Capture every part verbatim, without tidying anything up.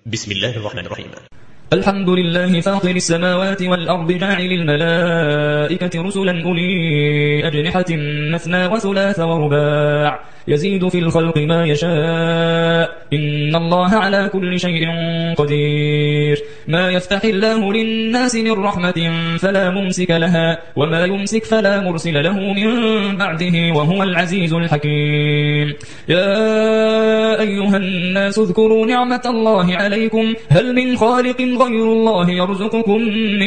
بسم الله الرحمن الرحيم. الحمد لله فاطر السماوات والأرض جاعل الملائكة رسلا أولي أجنحة مثنى وثلاث ورباع يزيد في الخلق ما يشاء إن الله على كل شيء قدير. ما يفتح الله للناس من رحمة فلا ممسك لها وما يمسك فلا مرسل له من بعده وهو العزيز الحكيم. يا أيها الناس اذكروا نعمة الله عليكم هل من خالق غير الله يرزقكم من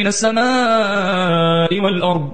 السماء والأرض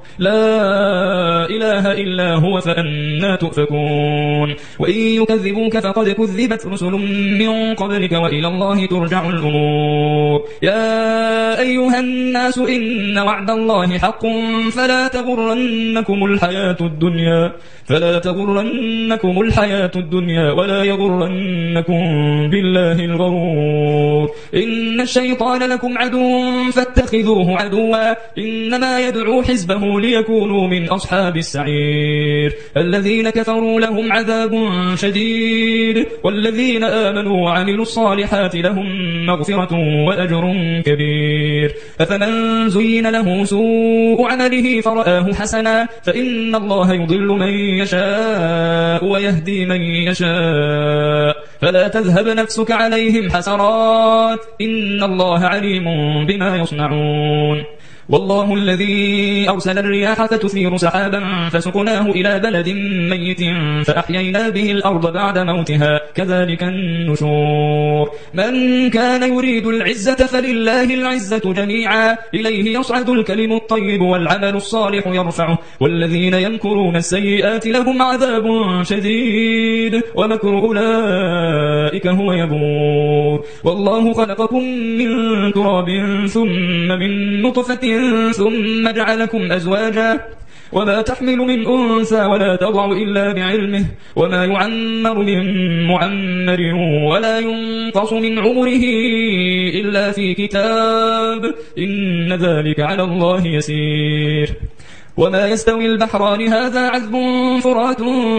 لا إله إلا هو فأنا تؤفكون. وإن يكذبوك فقد كذبت رسل من قبلك وإلى الله ترجع الأمور. يا أيها الناس إن وعد الله حق فلا تغرنكم الحياة الدنيا فلا تغرنكم الحياة الدنيا ولا يغرنكم بالله الغرور. إن الشيطان لكم عدو فاتخذوه عدوا إنما يدعو حزبه ليكونوا من أصحاب السعير. الذين كفروا لهم عذاب شديد والذين آمنوا وعملوا الصالحات لهم مغفرة وأجر كبير. أفمن زين له سوء عمله فرآه حسنا فإن الله يضل من يشاء ويهدي من يشاء فلا تذهب نفسك عليهم حسرات إن الله عليم بما يصنعون. والله الذي أرسل الرياح فتثير سحابا فسقناه إلى بلد ميت فأحيينا به الأرض بعد موتها كذلك النشور. من كان يريد العزة فلله العزة جميعا إليه يصعد الكلم الطيب والعمل الصالح يرفعه والذين يمكرون السيئات لهم عذاب شديد ومكر أولئك هو يبور. والله خلقكم من تراب ثم من نطفة ثم جعلكم أزواجا وما تحمل من أنثى ولا تضع إلا بعلمه وما يعمر من معمر ولا ينقص من عمره إلا في كتاب إن ذلك على الله يسير. وما يستوي البحران هذا عذب فرات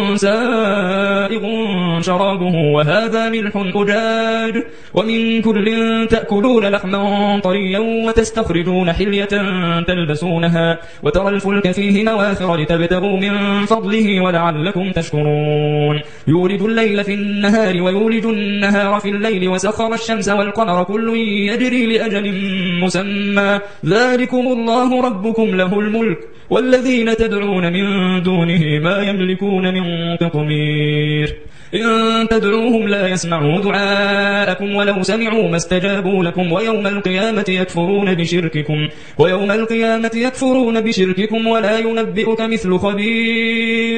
سائغ شرابه وهذا ملح أجاج ومن كل تأكلون لحما طريا وتستخرجون حلية تلبسونها وترى الفلك فيه مواخر لتبتغوا من فضله ولعلكم تشكرون. يولج الليل في النهار ويولج النهار في الليل وسخر الشمس والقمر كل يجري لأجل مسمى ذلكم الله ربكم له الملك والذين تدعون من دونه ما يملكون من قطمير. إن تدعوهم لا يسمعوا دعاءكم ولو سمعوا ما استجابوا لكم ويوم القيامة يكفرون بشرككم ويوم القيامة يكفرون بشرككم ولا ينبئك مثل خبير.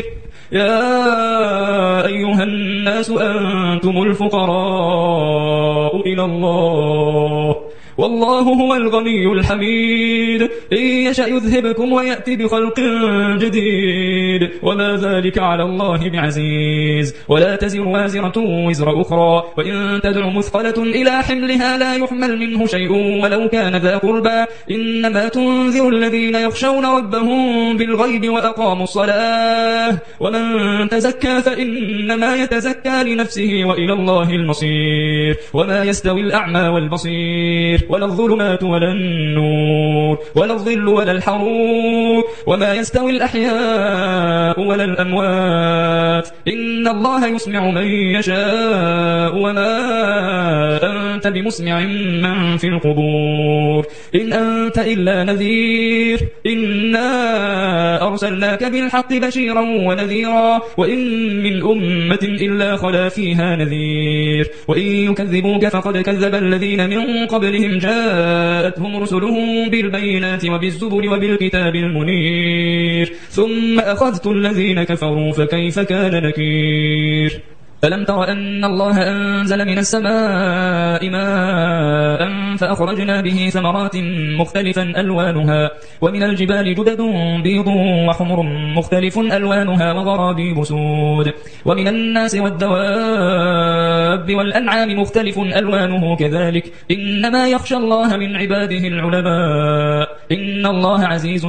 يا أيها الناس أنتم الفقراء إلى الله والله هو الغني الحميد. إن يشأ يذهبكم ويأتي بخلق جديد وما ذلك على الله بعزيز. ولا تزر وازرة وزر أخرى وإن تدع مثقلة إلى حملها لا يحمل منه شيء ولو كان ذا قربى إنما تنذر الذين يخشون ربهم بالغيب وأقاموا الصلاة ومن تزكى فإنما يتزكى لنفسه وإلى الله المصير. وما يستوي الأعمى والبصير ولا الظلمات ولا النور ولا الظل ولا الحرور وما يستوي الأحياء ولا الأموات إن الله يسمع من يشاء وما أنت بمسمع من في القبور إن أنت إلا نذير إنا أرسلناك بالحق بشيرا ونذيرا وإن من أمة إلا خلا فيها نذير. وإن يكذبوك فقد كذب الذين من قبلهم جاءتهم رسلهم بالبينات وبالزبر وبالكتاب المنير ثم أخذت الذين كفروا فكيف كان نكير. ألم تر أن الله أنزل من السماء ماء فأخرجنا به ثمرات مختلفا ألوانها ومن الجبال جدد بيض وحمر مختلف ألوانها وغرابيب سود ومن الناس والدواب والأنعام مختلف ألوانه كذلك إنما يخشى الله من عباده العلماء إن الله عزيز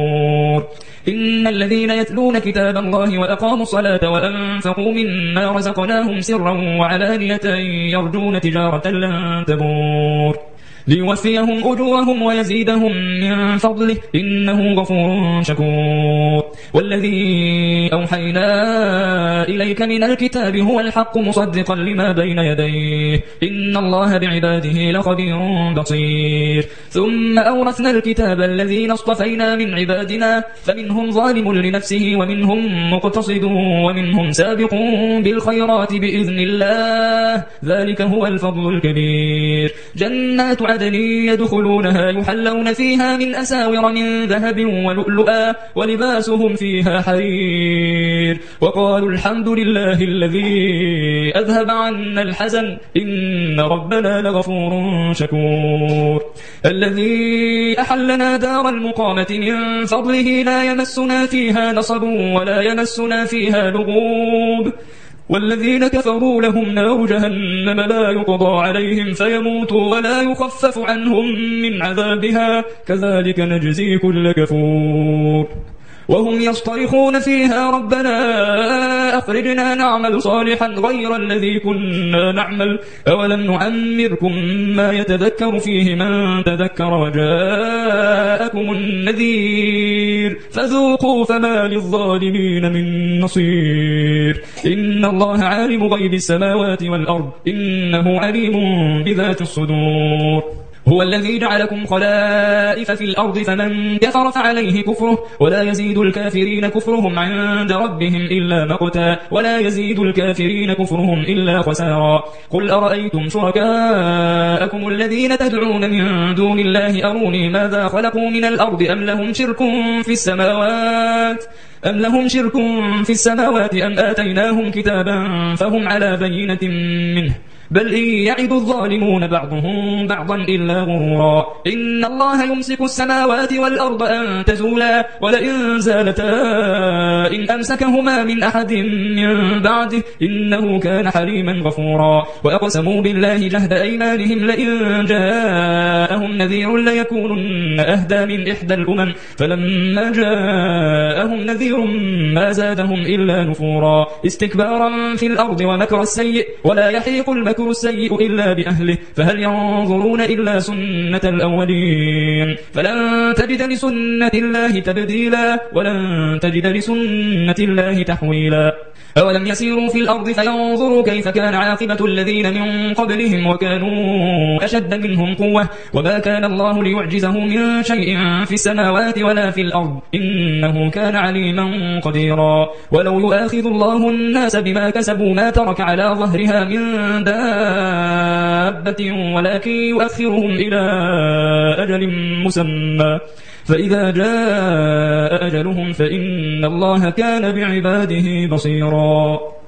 غفور. إن الذين يتلون كتاب الله وأقاموا الصلاة وأنفقوا مما رزقناهم ورزقناهم سرا وعلانية يرجون تجارة لن تبور ليوفيهم أجورهم ويزيدهم من فضله إنه غفور شكور والذي أوحينا إليك من الكتاب هو الحق مصدقا لما بين يديه إن الله بعباده لخبير بصير ثم أورثنا الكتاب الذين اصطفينا من عبادنا فمنهم ظالم لنفسه ومنهم مقتصد ومنهم سابق بالخيرات بإذن الله ذلك هو الفضل الكبير جنات عدن يدخلونها يحلون فيها من أساور من ذهب ولؤلؤا ولباسهم فيها حرير وقالوا الحمد لله الذي أذهب عنا الحزن إن ربنا لغفور شكور الذي أحلنا دار المقامة من فضله لا يمسنا فيها نصب ولا يمسنا فيها لغوب والذين كفروا لهم نار جهنم لا يقضى عليهم فيموتوا ولا يخفف عنهم من عذابها كذلك نجزي كل كفور وهم يصطرخون فيها ربنا أخرجنا نعمل صالحا غير الذي كنا نعمل أولم نعمركم ما يتذكر فيه من تذكر وجاءكم النذير فذوقوا فما للظالمين من نصير إن الله عالم غيب السماوات والأرض إنه عليم بذات الصدور هو الذي جعلكم خلائف في الأرض فمن كفر فعليه كفره ولا يزيد الكافرين كفرهم عند ربهم إلا مقتا ولا يزيد الكافرين كفرهم إلا خسارا قل أرأيتم شركاءكم الذين تدعون من دون الله أروني ماذا خلقوا من الأرض أم لهم شرك في السماوات أم لهم شرك في السماوات أم آتيناهم كتابا فهم على بينة منه بل إن يعد الظالمون بعضهم بعضا إلا غرورا إن الله يمسك السماوات والأرض أن تزولا ولئن زالتا إن أمسكهما من أحد من بعده إنه كان حليما غفورا وأقسموا بالله جهد أيمانهم لئن جاءهم نذير ليكونن أهدى من إحدى الأمم فلما جاءهم نذير ما زادهم إلا نفورا استكبارا في الأرض ومكر السيء ولا يحيق المكر السيء إلا بأهله فهل ينظرون إلا سنة الأولين فلن تجد لسنة الله تبديلا ولن تجد لسنة الله تحويلا أولم يسيروا في الأرض فينظروا كيف كان عاقبة الذين من قبلهم وكانوا أشد منهم قوة وما كان الله ليعجزه من شيء في السماوات ولا في الأرض إنه كان عليما قديرا ولو يؤاخذ الله الناس بما كسبوا ما ترك على ظهرها من دابة ولكن يؤخرهم إلى أجل مسمى فإذا جاء أجلهم فإن الله كان بعباده بصيرا